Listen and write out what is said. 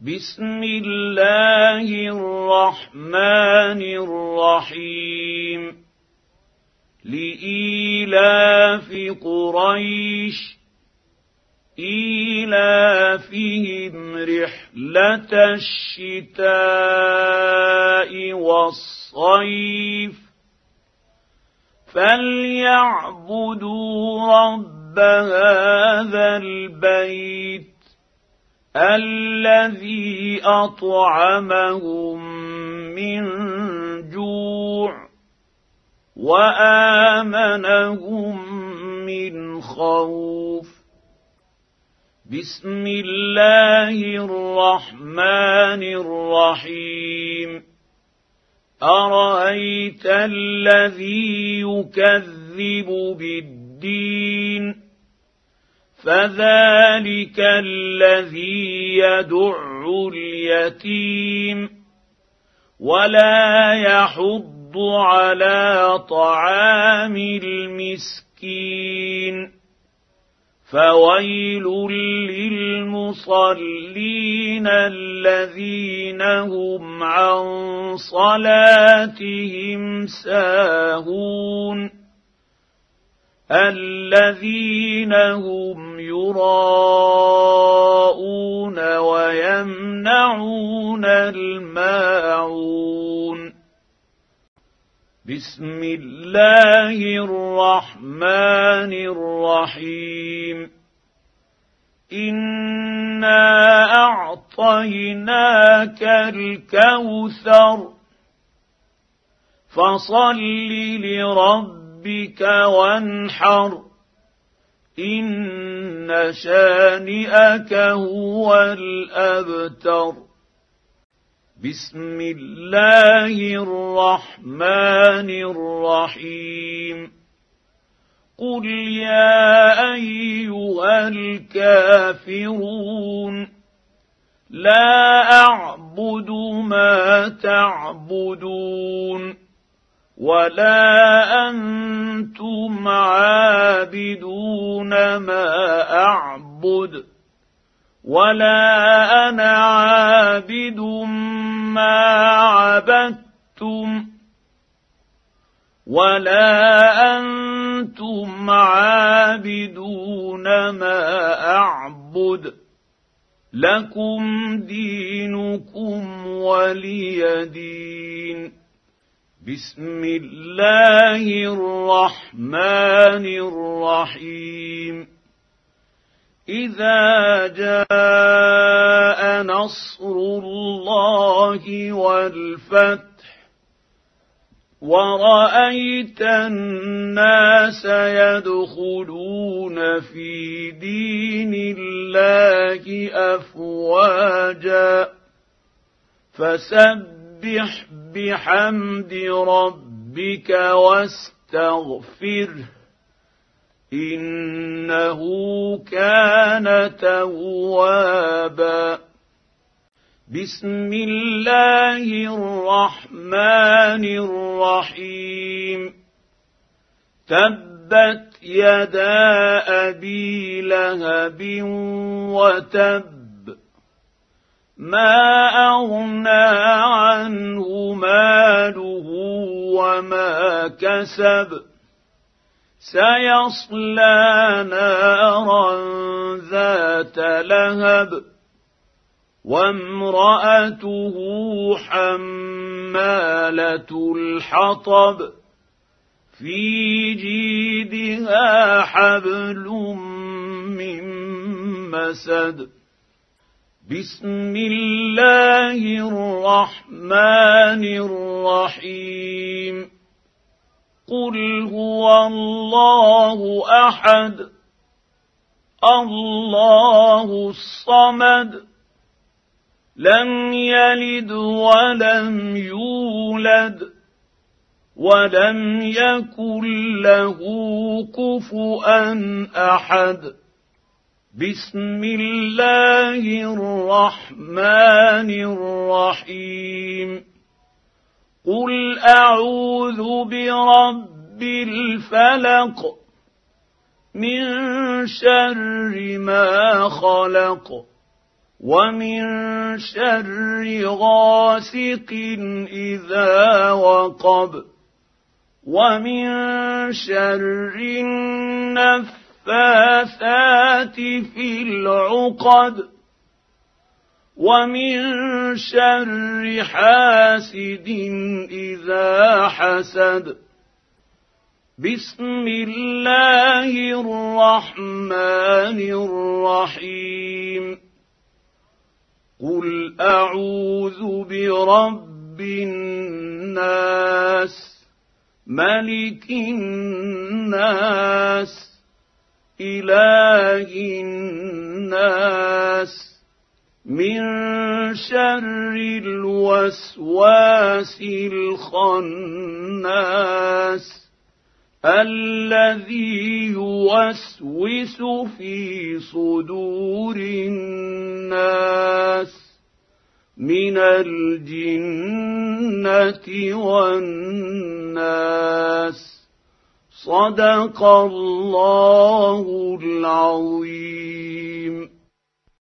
بسم الله الرحمن الرحيم لإيلاف قريش إيلافهم رحلة الشتاء والصيف فليعبدوا رب هذا البيت الذي أطعمهم من جوع وآمنهم من خوف بسم الله الرحمن الرحيم أرأيت الذي يكذب بالدين فذلك الذي يدع اليتيم ولا يحض على طعام المسكين فويل للمصلين الذين هم عن صلاتهم ساهون الذين هم يراءون ويمنعون الماعون بسم الله الرحمن الرحيم إنا أعطيناك الكوثر فصل لربك وانحر إن شانئك هو الأبتر بسم الله الرحمن الرحيم قل يا أيها الكافرون لا أعبد ما تعبدون ولا أنتم عابدون ما أعبد ولا أنا عابد ما عبدتم ولا أنتم عابدون ما أعبد لكم دينكم ولي دين بسم الله الرحمن الرحيم إذا جاء نصر الله والفتح ورأيت الناس يدخلون في دين الله أفواجا فسبح بحمد ربك واستغفره إنه كان توابا بسم الله الرحمن الرحيم تبت يدا أبي لهب وتب ما أغنى عنه ماله وما كسب سيصلى نارا ذات لهب وامرأته حمالة الحطب في جيدها حبل من مسد بسم الله الرحمن الرحيم قل هو الله أحد الله الصمد لم يلد ولم يولد ولم يكن له كفؤا أحد بسم الله الرحمن الرحيم قل أعوذ برب الفلق من شر ما خلق ومن شر غاسق إذا وقب ومن شر النفاثات في العقد ومن شر حاسد إذا حسد. بسم الله الرحمن الرحيم. قل أعوذ برب الناس ملك الناس إله الناس من شر الوسواس الخناس الذي يوسوس في صدور الناس من الجنة والناس. صدق الله العظيم.